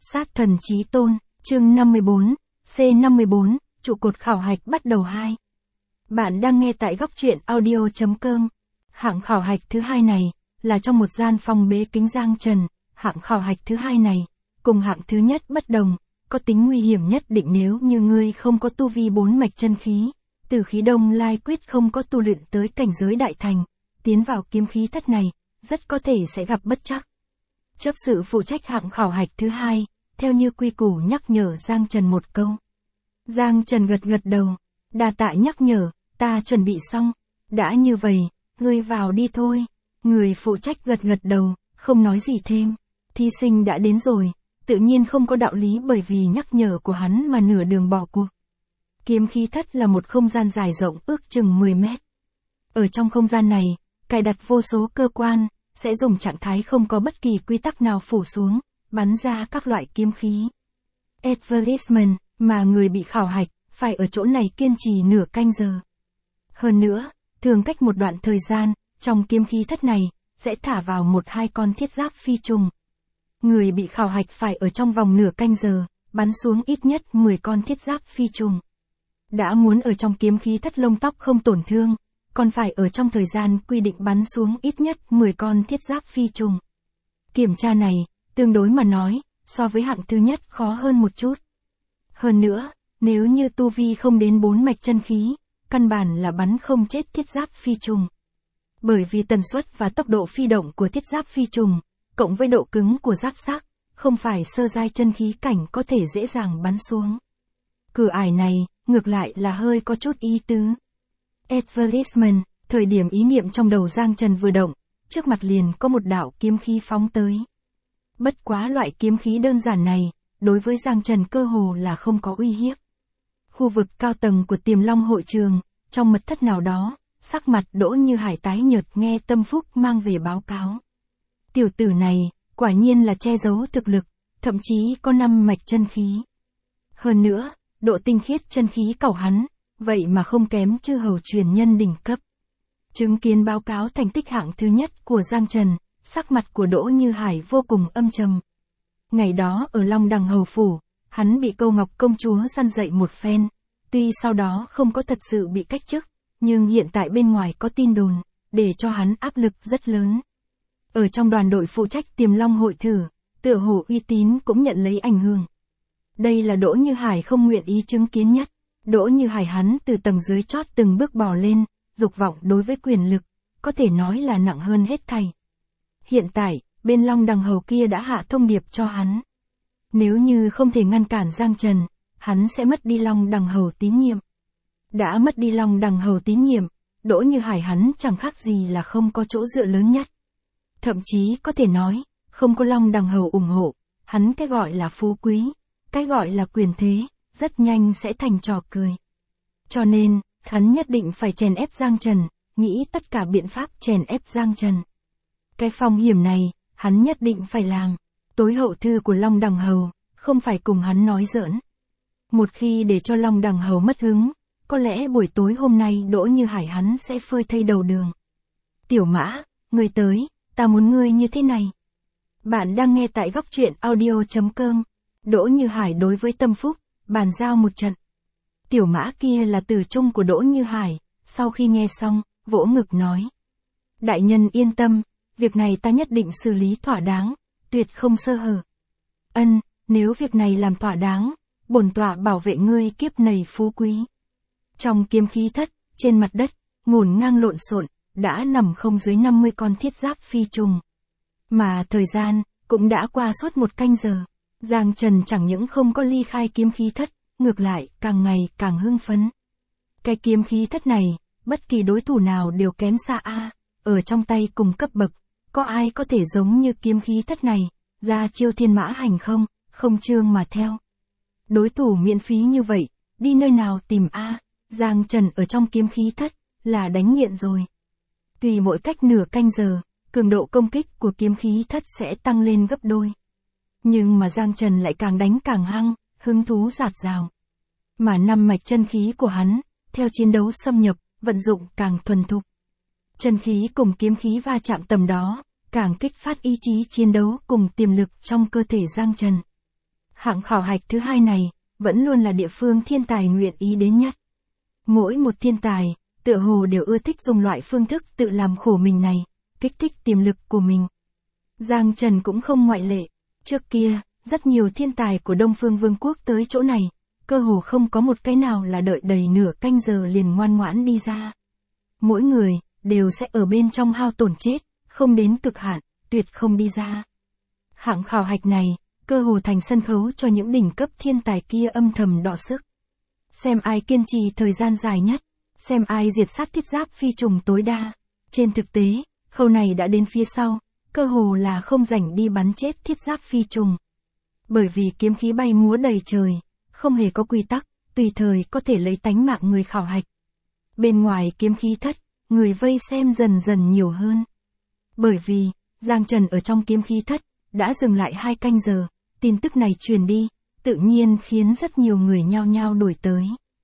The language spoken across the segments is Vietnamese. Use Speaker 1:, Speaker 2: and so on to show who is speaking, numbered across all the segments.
Speaker 1: Sát thần chí tôn, chương 54, C54, trụ cột khảo hạch bắt đầu 2. Bạn đang nghe tại góc truyện audio.com. Hạng khảo hạch thứ hai này, là trong một gian phòng bế kính giang trần. Hạng khảo hạch thứ hai này, cùng hạng thứ nhất bất đồng, có tính nguy hiểm nhất định nếu như ngươi không có tu vi 4 mạch chân khí, từ khí đông lai quyết không có tu luyện tới cảnh giới đại thành, tiến vào kiếm khí thất này, rất có thể sẽ gặp bất trắc. Chấp sự phụ trách hạng khảo hạch thứ hai, theo như quy củ nhắc nhở Giang Trần một câu. Giang Trần gật gật đầu, đa tạ nhắc nhở, ta chuẩn bị xong, đã như vậy, ngươi vào đi thôi. Người phụ trách gật gật đầu, không nói gì thêm, thí sinh đã đến rồi, tự nhiên không có đạo lý bởi vì nhắc nhở của hắn mà nửa đường bỏ cuộc. Kiếm khí thất là một không gian dài rộng ước chừng 10 mét. Ở trong không gian này, cài đặt vô số cơ quan, sẽ dùng trạng thái không có bất kỳ quy tắc nào phủ xuống, bắn ra các loại kiếm khí. Advertisement, mà người bị khảo hạch, phải ở chỗ này kiên trì nửa canh giờ. Hơn nữa, thường cách một đoạn thời gian, trong kiếm khí thất này, sẽ thả vào 1-2 con thiết giáp phi trùng. Người bị khảo hạch phải ở trong vòng nửa canh giờ, bắn xuống ít nhất 10 con thiết giáp phi trùng. Đã muốn ở trong kiếm khí thất lông tóc không tổn thương, còn phải ở trong thời gian quy định bắn xuống ít nhất 10 con thiết giáp phi trùng. Kiểm tra này, tương đối mà nói, so với hạng thứ nhất khó hơn một chút. Hơn nữa, nếu như tu vi không đến 4 mạch chân khí, căn bản là bắn không chết thiết giáp phi trùng. Bởi vì tần suất và tốc độ phi động của thiết giáp phi trùng, cộng với độ cứng của giáp xác, không phải sơ giai chân khí cảnh có thể dễ dàng bắn xuống. Cửa ải này, ngược lại là hơi có chút ý tứ. Advertisement, thời điểm ý niệm trong đầu Giang Trần vừa động, trước mặt liền có một đạo kiếm khí phóng tới. Bất quá loại kiếm khí đơn giản này, đối với Giang Trần cơ hồ là không có uy hiếp. Khu vực cao tầng của Tiềm Long hội trường, trong mật thất nào đó, sắc mặt Đỗ Như Hải tái nhợt nghe Tâm Phúc mang về báo cáo. Tiểu tử này, quả nhiên là che giấu thực lực, thậm chí có 5 mạch chân khí. Hơn nữa, độ tinh khiết chân khí cẩu hắn, vậy mà không kém chư hầu truyền nhân đỉnh cấp. Chứng kiến báo cáo thành tích hạng thứ nhất của Giang Trần, sắc mặt của Đỗ Như Hải vô cùng âm trầm. Ngày đó ở Long Đằng Hầu Phủ, hắn bị Câu Ngọc công chúa săn dậy một phen, tuy sau đó không có thật sự bị cách chức, nhưng hiện tại bên ngoài có tin đồn, để cho hắn áp lực rất lớn. Ở trong đoàn đội phụ trách Tiềm Long hội thử, tựa hồ uy tín cũng nhận lấy ảnh hưởng. Đây là Đỗ Như Hải không nguyện ý chứng kiến nhất. Đỗ Như Hải hắn từ tầng dưới chót từng bước bò lên, dục vọng đối với quyền lực, có thể nói là nặng hơn hết thảy. Hiện tại, bên Long Đằng Hầu kia đã hạ thông điệp cho hắn. Nếu như không thể ngăn cản Giang Trần, hắn sẽ mất đi Long Đằng Hầu tín nhiệm. Đã mất đi Long Đằng Hầu tín nhiệm, Đỗ Như Hải hắn chẳng khác gì là không có chỗ dựa lớn nhất. Thậm chí có thể nói, không có Long Đằng Hầu ủng hộ, hắn cái gọi là phú quý, cái gọi là quyền thế, rất nhanh sẽ thành trò cười. Cho nên, hắn nhất định phải chèn ép Giang Trần, nghĩ tất cả biện pháp chèn ép Giang Trần. Cái phong hiểm này, hắn nhất định phải làm. Tối hậu thư của Long Đằng Hầu, không phải cùng hắn nói giỡn. Một khi để cho Long Đằng Hầu mất hứng, có lẽ buổi tối hôm nay Đỗ Như Hải hắn sẽ phơi thây đầu đường. Tiểu Mã, ngươi tới, ta muốn ngươi như thế này. Bạn đang nghe tại góc truyện audio.com. Đỗ Như Hải đối với Tâm Phúc, bàn giao một trận. Tiểu Mã kia là từ chung của Đỗ Như Hải, sau khi nghe xong, vỗ ngực nói. Đại nhân yên tâm, việc này ta nhất định xử lý thỏa đáng, tuyệt không sơ hở. Ân, nếu việc này làm thỏa đáng, bổn tọa bảo vệ ngươi kiếp này phú quý. Trong kiếm khí thất, trên mặt đất, ngổn ngang lộn xộn, đã nằm không dưới 50 con thiết giáp phi trùng. Mà thời gian, cũng đã qua suốt 1 canh giờ. Giang Trần chẳng những không có ly khai kiếm khí thất, ngược lại, càng ngày càng hưng phấn. Cái kiếm khí thất này, bất kỳ đối thủ nào đều kém xa a, ở trong tay cùng cấp bậc, có ai có thể giống như kiếm khí thất này, ra chiêu thiên mã hành không, không chương mà theo. Đối thủ miễn phí như vậy, đi nơi nào tìm a, Giang Trần ở trong kiếm khí thất, là đánh nghiện rồi. Tùy mỗi cách nửa canh giờ, cường độ công kích của kiếm khí thất sẽ tăng lên gấp đôi. Nhưng mà Giang Trần lại càng đánh càng hăng, hứng thú rạt rào. Mà 5 mạch chân khí của hắn, theo chiến đấu xâm nhập, vận dụng càng thuần thục. Chân khí cùng kiếm khí va chạm tầm đó, càng kích phát ý chí chiến đấu cùng tiềm lực trong cơ thể Giang Trần. Hạng khảo hạch thứ hai này, vẫn luôn là địa phương thiên tài nguyện ý đến nhất. Mỗi một thiên tài, tựa hồ đều ưa thích dùng loại phương thức tự làm khổ mình này, kích thích tiềm lực của mình. Giang Trần cũng không ngoại lệ. Trước kia, rất nhiều thiên tài của Đông Phương Vương quốc tới chỗ này, cơ hồ không có một cái nào là đợi đầy nửa canh giờ liền ngoan ngoãn đi ra. Mỗi người, đều sẽ ở bên trong hao tổn chết, không đến cực hạn, tuyệt không đi ra. Hạng khảo hạch này, cơ hồ thành sân khấu cho những đỉnh cấp thiên tài kia âm thầm đọ sức. Xem ai kiên trì thời gian dài nhất, xem ai diệt sát thiết giáp phi trùng tối đa. Trên thực tế, khâu này đã đến phía sau, cơ hồ là không rảnh đi bắn chết thiết giáp phi trùng. Bởi vì kiếm khí bay múa đầy trời, không hề có quy tắc, tùy thời có thể lấy tánh mạng người khảo hạch. Bên ngoài kiếm khí thất, người vây xem dần dần nhiều hơn. Bởi vì, Giang Trần ở trong kiếm khí thất, đã dừng lại 2 canh giờ, tin tức này truyền đi, tự nhiên khiến rất nhiều người nhao nhao đuổi tới.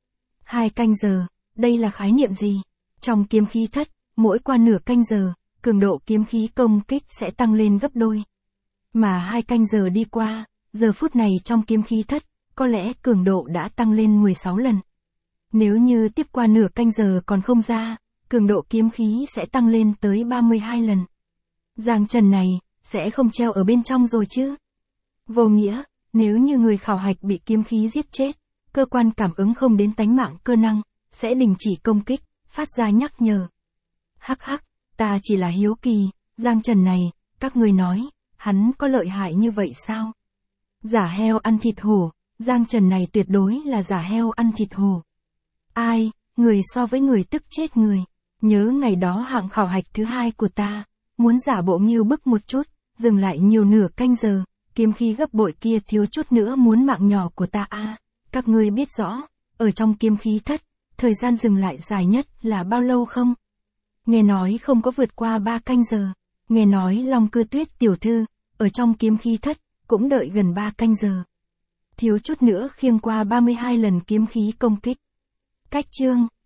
Speaker 1: 2 canh giờ, đây là khái niệm gì? Trong kiếm khí thất, mỗi qua nửa canh giờ, cường độ kiếm khí công kích sẽ tăng lên gấp đôi. Mà 2 canh giờ đi qua, giờ phút này trong kiếm khí thất, có lẽ cường độ đã tăng lên 16 lần. Nếu như tiếp qua nửa canh giờ còn không ra, cường độ kiếm khí sẽ tăng lên tới 32 lần. Giang Trần này, sẽ không treo ở bên trong rồi chứ? Vô nghĩa, nếu như người khảo hạch bị kiếm khí giết chết, cơ quan cảm ứng không đến tánh mạng cơ năng, sẽ đình chỉ công kích, phát ra nhắc nhở. Hắc hắc, ta chỉ là hiếu kỳ, Giang Trần này, các người nói, hắn có lợi hại như vậy sao? Giả heo ăn thịt hổ, Giang Trần này tuyệt đối là giả heo ăn thịt hổ. Ai, người so với người tức chết người. Nhớ ngày đó hạng khảo hạch thứ 2 của ta, muốn giả bộ nghiêu bức một chút, dừng lại nhiều nửa canh giờ, kiếm khí gấp bội kia thiếu chút nữa muốn mạng nhỏ của ta a. Các ngươi biết rõ, ở trong kiếm khí thất, thời gian dừng lại dài nhất là bao lâu không? Nghe nói không có vượt qua 3 canh giờ, nghe nói Long Cư Tuyết tiểu thư, ở trong kiếm khí thất, cũng đợi gần 3 canh giờ. Thiếu chút nữa khiêng qua 32 lần kiếm khí công kích. Cách chương